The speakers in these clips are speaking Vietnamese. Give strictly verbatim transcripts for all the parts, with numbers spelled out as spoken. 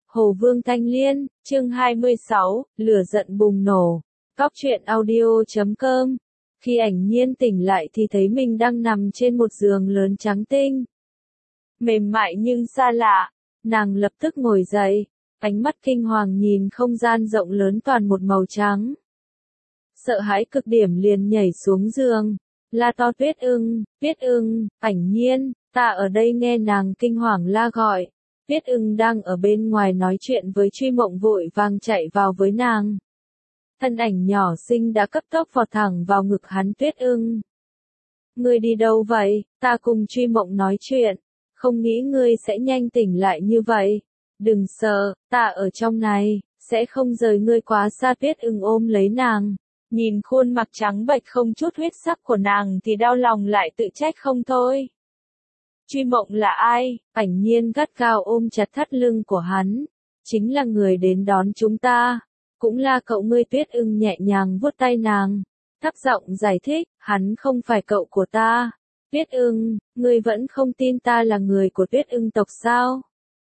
Hồ Vương Thanh Liên, chương hai mươi sáu, lửa giận bùng nổ. Cóc truyện audio chấm com. Khi Ảnh Nhiên tỉnh lại thì thấy mình đang nằm trên một giường lớn trắng tinh. Mềm mại nhưng xa lạ, nàng lập tức ngồi dậy, ánh mắt kinh hoàng nhìn không gian rộng lớn toàn một màu trắng. Sợ hãi cực điểm liền nhảy xuống giường, la to Tuyết Ưng, Tuyết Ưng, Ảnh Nhiên, ta ở đây nghe nàng kinh hoàng la gọi. Tuyết Ưng đang ở bên ngoài nói chuyện với Truy Mộng vội vàng chạy vào với nàng. Thân ảnh nhỏ xinh đã cấp tốc vọt thẳng vào ngực hắn. Tuyết Ưng, ngươi đi đâu vậy? Ta cùng Truy Mộng nói chuyện, không nghĩ ngươi sẽ nhanh tỉnh lại như vậy. Đừng sợ, ta ở trong này, sẽ không rời ngươi quá xa. Tuyết Ưng ôm lấy nàng, nhìn khuôn mặt trắng bệch không chút huyết sắc của nàng thì đau lòng lại tự trách không thôi. Truy Mộng là ai? Ảnh Nhiên gắt gao ôm chặt thắt lưng của hắn. Chính là người đến đón chúng ta. Cũng là cậu ngươi. Tuyết Ưng nhẹ nhàng vuốt tay nàng, thấp giọng giải thích, hắn không phải cậu của ta. Tuyết Ưng, ngươi vẫn không tin ta là người của Tuyết Ưng tộc sao?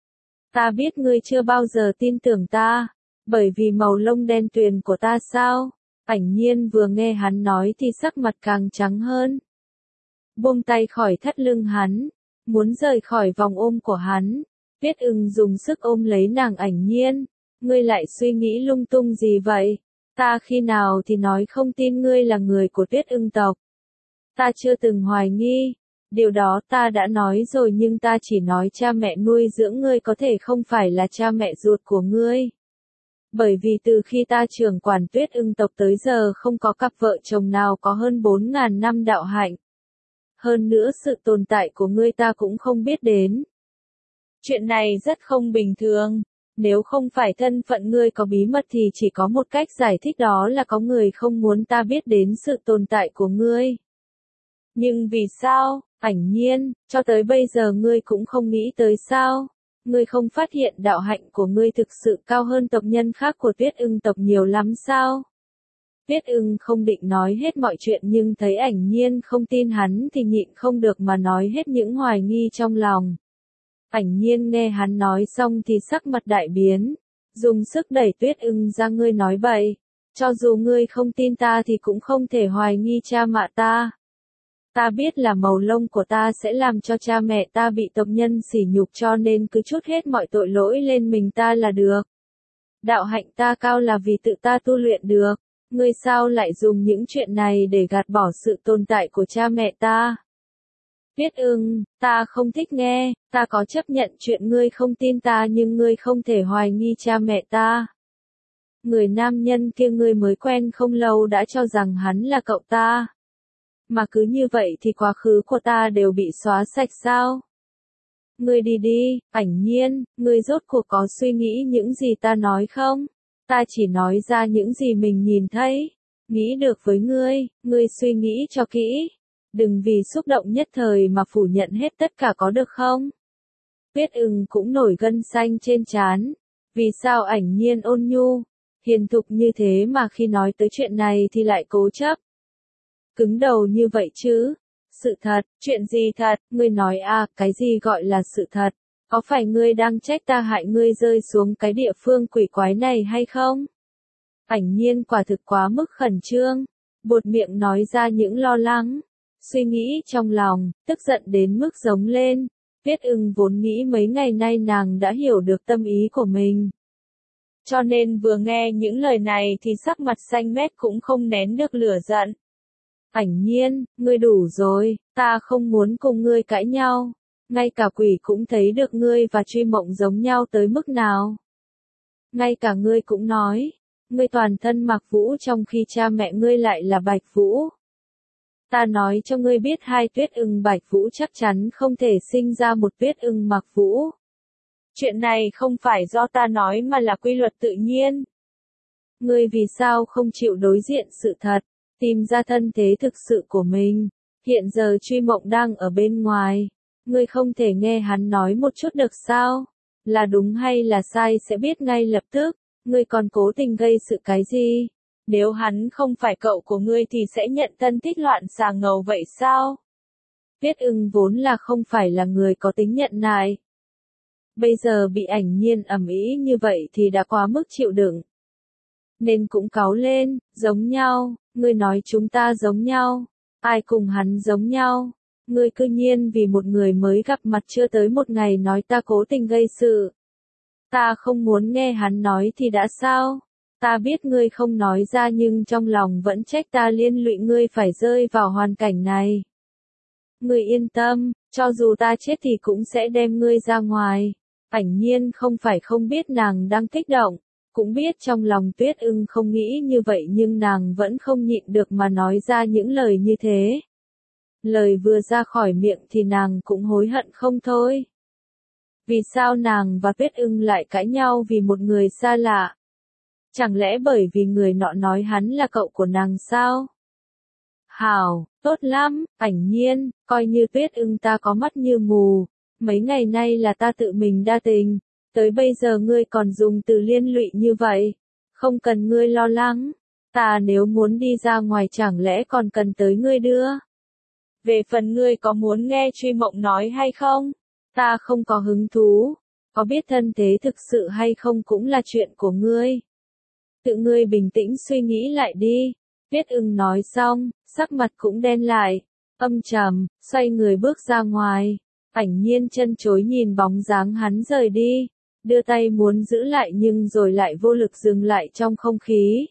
Ta biết ngươi chưa bao giờ tin tưởng ta, bởi vì màu lông đen tuyền của ta sao? Ảnh Nhiên vừa nghe hắn nói thì sắc mặt càng trắng hơn. Buông tay khỏi thắt lưng hắn, muốn rời khỏi vòng ôm của hắn. Tuyết Ưng dùng sức ôm lấy nàng. Ảnh Nhiên, ngươi lại suy nghĩ lung tung gì vậy? Ta khi nào thì nói không tin ngươi là người của Tuyết Ưng tộc? Ta chưa từng hoài nghi, điều đó ta đã nói rồi, nhưng ta chỉ nói cha mẹ nuôi dưỡng ngươi có thể không phải là cha mẹ ruột của ngươi. Bởi vì từ khi ta trưởng quản Tuyết Ưng tộc tới giờ không có cặp vợ chồng nào có hơn bốn ngàn năm đạo hạnh. Hơn nữa sự tồn tại của ngươi ta cũng không biết đến. Chuyện này rất không bình thường. Nếu không phải thân phận ngươi có bí mật thì chỉ có một cách giải thích, đó là có người không muốn ta biết đến sự tồn tại của ngươi. Nhưng vì sao, Ảnh Nhiên, cho tới bây giờ ngươi cũng không nghĩ tới sao? Ngươi không phát hiện đạo hạnh của ngươi thực sự cao hơn tộc nhân khác của Tuyết Ưng tộc nhiều lắm sao? Tuyết Ưng không định nói hết mọi chuyện, nhưng thấy Ảnh Nhiên không tin hắn thì nhịn không được mà nói hết những hoài nghi trong lòng. Ảnh Nhiên nghe hắn nói xong thì sắc mặt đại biến, dùng sức đẩy Tuyết Ưng ra. Ngươi nói bậy, cho dù ngươi không tin ta thì cũng không thể hoài nghi cha mẹ ta. Ta biết là màu lông của ta sẽ làm cho cha mẹ ta bị tộc nhân sỉ nhục, cho nên cứ trút hết mọi tội lỗi lên mình ta là được. Đạo hạnh ta cao là vì tự ta tu luyện được. Ngươi sao lại dùng những chuyện này để gạt bỏ sự tồn tại của cha mẹ ta? Tuyết Ưng, ta không thích nghe, ta có chấp nhận chuyện ngươi không tin ta, nhưng ngươi không thể hoài nghi cha mẹ ta. Người nam nhân kia ngươi mới quen không lâu đã cho rằng hắn là cậu ta. Mà cứ như vậy thì quá khứ của ta đều bị xóa sạch sao? Ngươi đi đi, Ảnh Nhiên, ngươi rốt cuộc có suy nghĩ những gì ta nói không? Ta chỉ nói ra những gì mình nhìn thấy. Nghĩ được với ngươi, ngươi suy nghĩ cho kỹ. Đừng vì xúc động nhất thời mà phủ nhận hết tất cả, có được không? Tuyết Ưng cũng nổi gân xanh trên trán. Vì sao Ảnh Nhiên ôn nhu, hiền thục như thế mà khi nói tới chuyện này thì lại cố chấp, cứng đầu như vậy chứ? Sự thật, chuyện gì thật? Ngươi nói à, cái gì gọi là sự thật? Có phải ngươi đang trách ta hại ngươi rơi xuống cái địa phương quỷ quái này hay không? Ảnh Nhiên quả thực quá mức khẩn trương, buột miệng nói ra những lo lắng, suy nghĩ trong lòng, tức giận đến mức giống lên. Tuyết Ưng vốn nghĩ mấy ngày nay nàng đã hiểu được tâm ý của mình, cho nên vừa nghe những lời này thì sắc mặt xanh mét cũng không nén được lửa giận. Ảnh Nhiên, ngươi đủ rồi, ta không muốn cùng ngươi cãi nhau. Ngay cả quỷ cũng thấy được ngươi và Truy Mộng giống nhau tới mức nào. Ngay cả ngươi cũng nói, ngươi toàn thân mặc vũ trong khi cha mẹ ngươi lại là Bạch Vũ. Ta nói cho ngươi biết, hai Tuyết Ưng Bạch Vũ chắc chắn không thể sinh ra một Tuyết Ưng mặc vũ. Chuyện này không phải do ta nói mà là quy luật tự nhiên. Ngươi vì sao không chịu đối diện sự thật, tìm ra thân thế thực sự của mình? Hiện giờ Truy Mộng đang ở bên ngoài, ngươi không thể nghe hắn nói một chút được sao? Là đúng hay là sai sẽ biết ngay lập tức, ngươi còn cố tình gây sự cái gì? Nếu hắn không phải cậu của ngươi thì sẽ nhận thân thích loạn xà ngầu vậy sao? Tuyết Ưng vốn là không phải là người có tính nhận nại. bây giờ bị Ảnh Nhiên ầm ĩ như vậy thì đã quá mức chịu đựng. Nên cũng cáu lên, giống nhau, ngươi nói chúng ta giống nhau, ai cùng hắn giống nhau, ngươi cư nhiên vì một người mới gặp mặt chưa tới một ngày nói ta cố tình gây sự. Ta không muốn nghe hắn nói thì đã sao? Ta biết ngươi không nói ra nhưng trong lòng vẫn trách ta liên lụy ngươi phải rơi vào hoàn cảnh này. Ngươi yên tâm, cho dù ta chết thì cũng sẽ đem ngươi ra ngoài. Ảnh Nhiên không phải không biết nàng đang kích động, cũng biết trong lòng Tuyết Ưng không nghĩ như vậy nhưng nàng vẫn không nhịn được mà nói ra những lời như thế. Lời vừa ra khỏi miệng thì nàng cũng hối hận không thôi. Vì sao nàng và Tuyết Ưng lại cãi nhau vì một người xa lạ? Chẳng lẽ bởi vì người nọ nói hắn là cậu của nàng sao? Hảo, tốt lắm, Ảnh Nhiên, coi như Tuyết Ưng ta có mắt như mù, mấy ngày nay là ta tự mình đa tình, tới bây giờ ngươi còn dùng từ liên lụy như vậy, không cần ngươi lo lắng, ta nếu muốn đi ra ngoài chẳng lẽ còn cần tới ngươi đưa. Về phần ngươi có muốn nghe Truy Mộng nói hay không? Ta không có hứng thú, có biết thân thế thực sự hay không cũng là chuyện của ngươi. Tự ngươi bình tĩnh suy nghĩ lại đi. Tuyết Ưng nói xong, sắc mặt cũng đen lại, âm trầm, xoay người bước ra ngoài. Ảnh Nhiên chân chối nhìn bóng dáng hắn rời đi, đưa tay muốn giữ lại nhưng rồi lại vô lực dừng lại trong không khí.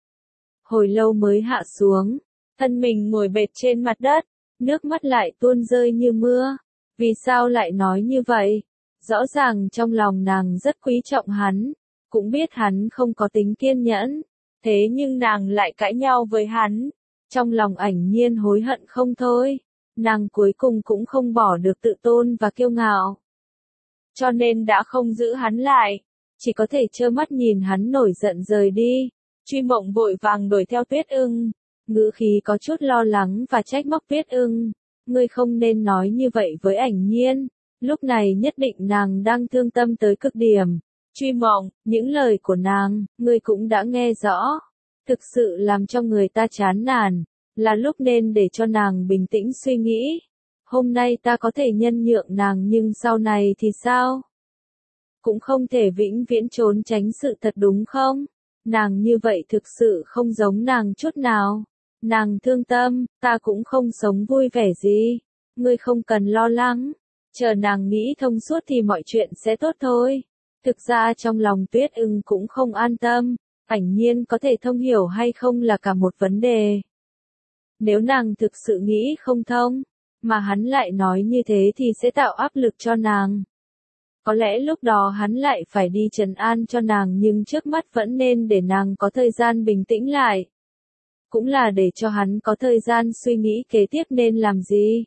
Hồi lâu mới hạ xuống, thân mình ngồi bệt trên mặt đất, nước mắt lại tuôn rơi như mưa. Vì sao lại nói như vậy? Rõ ràng trong lòng nàng rất quý trọng hắn, cũng biết hắn không có tính kiên nhẫn, thế nhưng nàng lại cãi nhau với hắn. Trong lòng Ảnh Nhiên hối hận không thôi, nàng cuối cùng cũng không bỏ được tự tôn và kiêu ngạo. Cho nên đã không giữ hắn lại, chỉ có thể trơ mắt nhìn hắn nổi giận rời đi. Truy Mộng vội vàng đuổi theo Tuyết Ưng, ngữ khí có chút lo lắng và trách móc Tuyết Ưng. Ngươi không nên nói như vậy với Ảnh Nhiên, lúc này nhất định nàng đang thương tâm tới cực điểm. Truy Mộng, những lời của nàng, ngươi cũng đã nghe rõ, thực sự làm cho người ta chán nản, là lúc nên để cho nàng bình tĩnh suy nghĩ. Hôm nay ta có thể nhân nhượng nàng nhưng sau này thì sao? Cũng không thể vĩnh viễn trốn tránh sự thật đúng không? Nàng như vậy thực sự không giống nàng chút nào. Nàng thương tâm, ta cũng không sống vui vẻ gì. Ngươi không cần lo lắng. Chờ nàng nghĩ thông suốt thì mọi chuyện sẽ tốt thôi. Thực ra trong lòng Tuyết Ưng cũng không an tâm. Ảnh Nhiên có thể thông hiểu hay không là cả một vấn đề. Nếu nàng thực sự nghĩ không thông, mà hắn lại nói như thế thì sẽ tạo áp lực cho nàng. Có lẽ lúc đó hắn lại phải đi trấn an cho nàng nhưng trước mắt vẫn nên để nàng có thời gian bình tĩnh lại. Cũng là để cho hắn có thời gian suy nghĩ kế tiếp nên làm gì.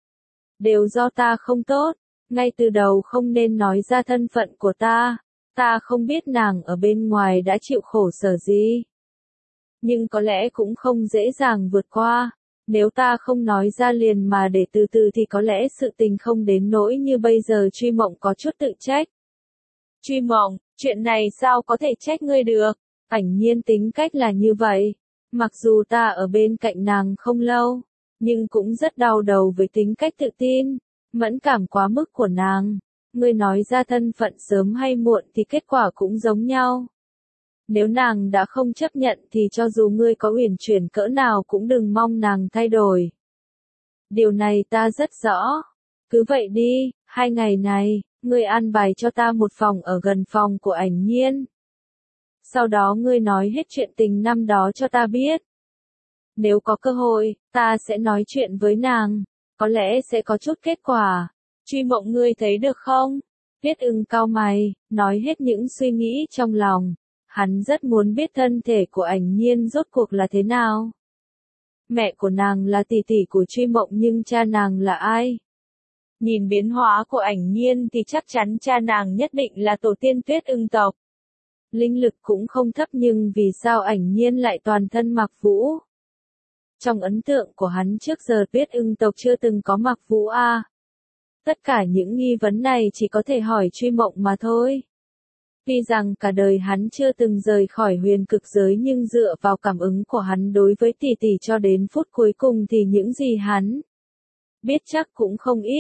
Đều do ta không tốt, ngay từ đầu không nên nói ra thân phận của ta, ta không biết nàng ở bên ngoài đã chịu khổ sở gì. Nhưng có lẽ cũng không dễ dàng vượt qua, nếu ta không nói ra liền mà để từ từ thì có lẽ sự tình không đến nỗi như bây giờ. Truy Mộng có chút tự trách. Truy Mộng, chuyện này sao có thể trách ngươi được, Ảnh Nhiên tính cách là như vậy. Mặc dù ta ở bên cạnh nàng không lâu, nhưng cũng rất đau đầu với tính cách tự tin, mẫn cảm quá mức của nàng. Ngươi nói ra thân phận sớm hay muộn thì kết quả cũng giống nhau. Nếu nàng đã không chấp nhận thì cho dù ngươi có uyển chuyển cỡ nào cũng đừng mong nàng thay đổi. Điều này ta rất rõ. Cứ vậy đi, hai ngày này, ngươi an bài cho ta một phòng ở gần phòng của Ảnh Nhiên. Sau đó ngươi nói hết chuyện tình năm đó cho ta biết. Nếu có cơ hội, ta sẽ nói chuyện với nàng, có lẽ sẽ có chút kết quả. Truy Mộng, ngươi thấy được không? Tuyết Ưng cau mày, nói hết những suy nghĩ trong lòng. Hắn rất muốn biết thân thể của Ảnh Nhiên rốt cuộc là thế nào. Mẹ của nàng là tỷ tỷ của Truy Mộng nhưng cha nàng là ai? Nhìn biến hóa của Ảnh Nhiên thì chắc chắn cha nàng nhất định là tổ tiên Tuyết Ưng tộc. Linh lực cũng không thấp nhưng vì sao Ảnh Nhiên lại toàn thân mặc vũ? Trong ấn tượng của hắn trước giờ Tuyết Ưng tộc chưa từng có mặc vũ a. Tất cả những nghi vấn này chỉ có thể hỏi Truy Mộng mà thôi. Tuy rằng cả đời hắn chưa từng rời khỏi huyền cực giới nhưng dựa vào cảm ứng của hắn đối với tỷ tỷ cho đến phút cuối cùng thì những gì hắn biết chắc cũng không ít.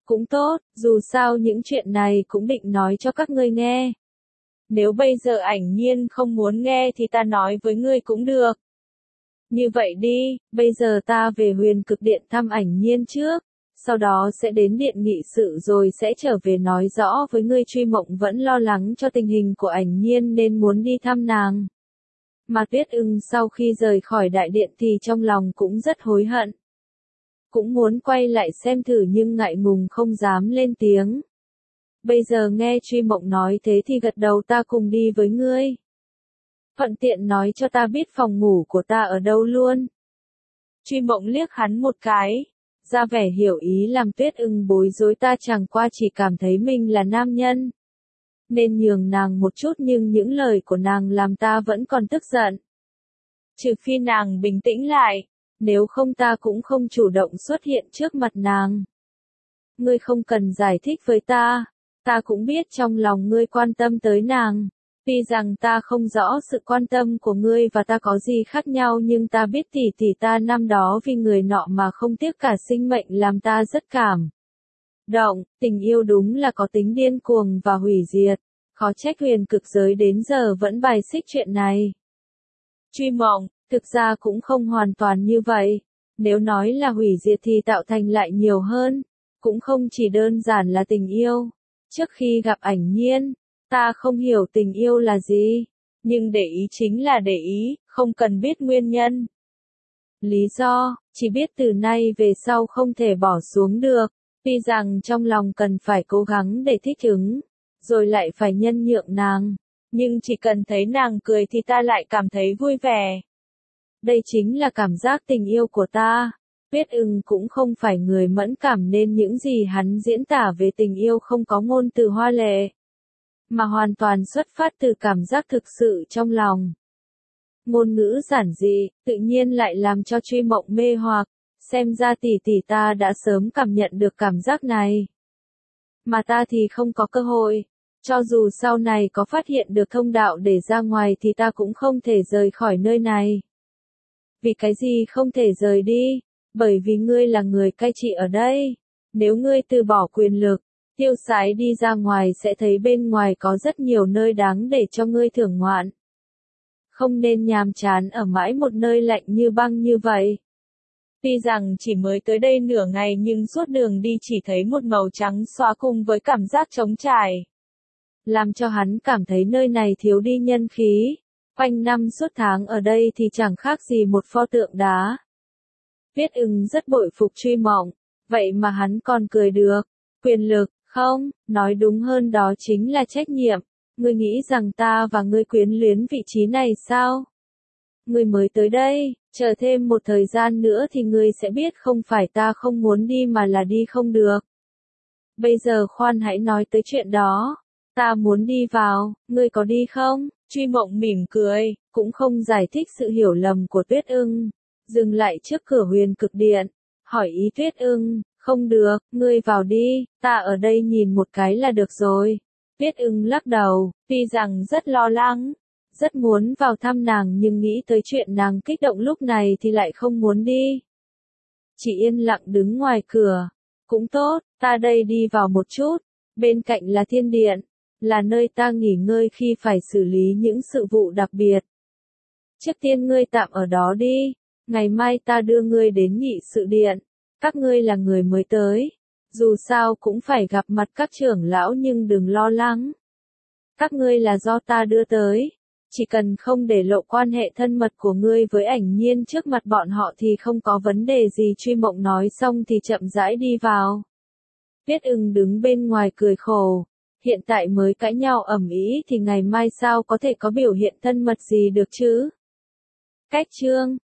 Cũng tốt, dù sao những chuyện này cũng định nói cho các ngươi nghe. Nếu bây giờ Ảnh Nhiên không muốn nghe thì ta nói với ngươi cũng được. Như vậy đi, bây giờ ta về Huyền Cực Điện thăm Ảnh Nhiên trước, sau đó sẽ đến điện nghị sự rồi sẽ trở về nói rõ với ngươi. Truy Mộng vẫn lo lắng cho tình hình của Ảnh Nhiên nên muốn đi thăm nàng. Mà Tuyết Ưng sau khi rời khỏi đại điện thì trong lòng cũng rất hối hận. Cũng muốn quay lại xem thử nhưng ngại ngùng không dám lên tiếng. Bây giờ nghe Truy Mộng nói thế thì gật đầu, ta cùng đi với ngươi. Thuận tiện nói cho ta biết phòng ngủ của ta ở đâu luôn. Truy Mộng liếc hắn một cái, ra vẻ hiểu ý làm Tuyết Ưng bối rối. Ta chẳng qua chỉ cảm thấy mình là nam nhân, nên nhường nàng một chút, nhưng những lời của nàng làm ta vẫn còn tức giận. Trừ phi nàng bình tĩnh lại, nếu không ta cũng không chủ động xuất hiện trước mặt nàng. Ngươi không cần giải thích với ta, ta cũng biết trong lòng ngươi quan tâm tới nàng. Tuy rằng ta không rõ sự quan tâm của ngươi và ta có gì khác nhau, nhưng ta biết tỷ tỷ ta năm đó vì người nọ mà không tiếc cả sinh mệnh làm ta rất cảm động. Tình yêu đúng là có tính điên cuồng và hủy diệt. Khó trách Huyền Cực giới đến giờ vẫn bài xích chuyện này. Truy Mộng, thực ra cũng không hoàn toàn như vậy. Nếu nói là hủy diệt thì tạo thành lại nhiều hơn. Cũng không chỉ đơn giản là tình yêu. Trước khi gặp Ảnh Nhiên, ta không hiểu tình yêu là gì. Nhưng để ý chính là để ý, không cần biết nguyên nhân. Lý do, chỉ biết từ nay về sau không thể bỏ xuống được. Tuy rằng trong lòng cần phải cố gắng để thích ứng, rồi lại phải nhân nhượng nàng. Nhưng chỉ cần thấy nàng cười thì ta lại cảm thấy vui vẻ. Đây chính là cảm giác tình yêu của ta. Tuyết Ưng cũng không phải người mẫn cảm nên những gì hắn diễn tả về tình yêu không có ngôn từ hoa lệ, mà hoàn toàn xuất phát từ cảm giác thực sự trong lòng. Ngôn ngữ giản dị, tự nhiên lại làm cho Truy Mộng mê hoặc. Xem ra tỷ tỷ ta đã sớm cảm nhận được cảm giác này. Mà ta thì không có cơ hội. Cho dù sau này có phát hiện được thông đạo để ra ngoài thì ta cũng không thể rời khỏi nơi này. Vì cái gì không thể rời đi? Bởi vì ngươi là người cai trị ở đây. Nếu ngươi từ bỏ quyền lực, tiêu sái đi ra ngoài sẽ thấy bên ngoài có rất nhiều nơi đáng để cho ngươi thưởng ngoạn. Không nên nhàm chán ở mãi một nơi lạnh như băng như vậy. Tuy rằng chỉ mới tới đây nửa ngày nhưng suốt đường đi chỉ thấy một màu trắng xóa cùng với cảm giác trống trải. Làm cho hắn cảm thấy nơi này thiếu đi nhân khí. Quanh năm suốt tháng ở đây thì chẳng khác gì một pho tượng đá. Tuyết Ưng rất bội phục Truy Mộng, vậy mà hắn còn cười được. Quyền lực, không, nói đúng hơn đó chính là trách nhiệm. Ngươi nghĩ rằng ta và ngươi quyến luyến vị trí này sao? Ngươi mới tới đây, chờ thêm một thời gian nữa thì ngươi sẽ biết không phải ta không muốn đi mà là đi không được. Bây giờ khoan hãy nói tới chuyện đó. Ta muốn đi vào, ngươi có đi không? Truy Mộng mỉm cười, cũng không giải thích sự hiểu lầm của Tuyết Ưng. Dừng lại trước cửa Huyền Cực Điện, hỏi ý Tuyết Ưng, không được, ngươi vào đi, ta ở đây nhìn một cái là được rồi. Tuyết Ưng lắc đầu, tuy rằng rất lo lắng, rất muốn vào thăm nàng nhưng nghĩ tới chuyện nàng kích động lúc này thì lại không muốn đi. Chỉ yên lặng đứng ngoài cửa. Cũng tốt, ta đây đi vào một chút. Bên cạnh là thiên điện, là nơi ta nghỉ ngơi khi phải xử lý những sự vụ đặc biệt. Trước tiên ngươi tạm ở đó đi, ngày mai ta đưa ngươi đến nghị sự điện. Các ngươi là người mới tới, dù sao cũng phải gặp mặt các trưởng lão nhưng đừng lo lắng. Các ngươi là do ta đưa tới, chỉ cần không để lộ quan hệ thân mật của ngươi với Ảnh Nhiên trước mặt bọn họ thì không có vấn đề gì. Truy Mộng nói xong thì chậm rãi đi vào. Tuyết Ưng đứng bên ngoài cười khổ, hiện tại mới cãi nhau ầm ĩ thì ngày mai sao có thể có biểu hiện thân mật gì được chứ? Cách chương